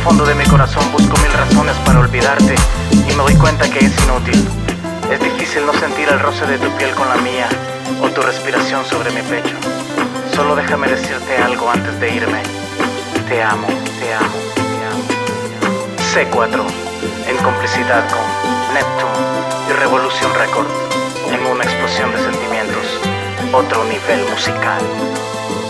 fondo de mi corazón busco mil razones para olvidarte y me doy cuenta que es inútil. Es difícil no sentir el roce de tu piel con la mía o tu respiración sobre mi pecho. Solo déjame decirte algo antes de irme. Te amo, te amo, te amo, te amo. C4, en complicidad con Neptune y Revolution Records, en una explosión de sentimientos, otro nivel musical.